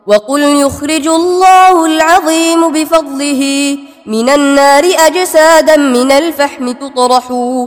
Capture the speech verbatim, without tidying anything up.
وقل يخرج الله العظيم بفضله من النار أجسادا من الفحم تطرح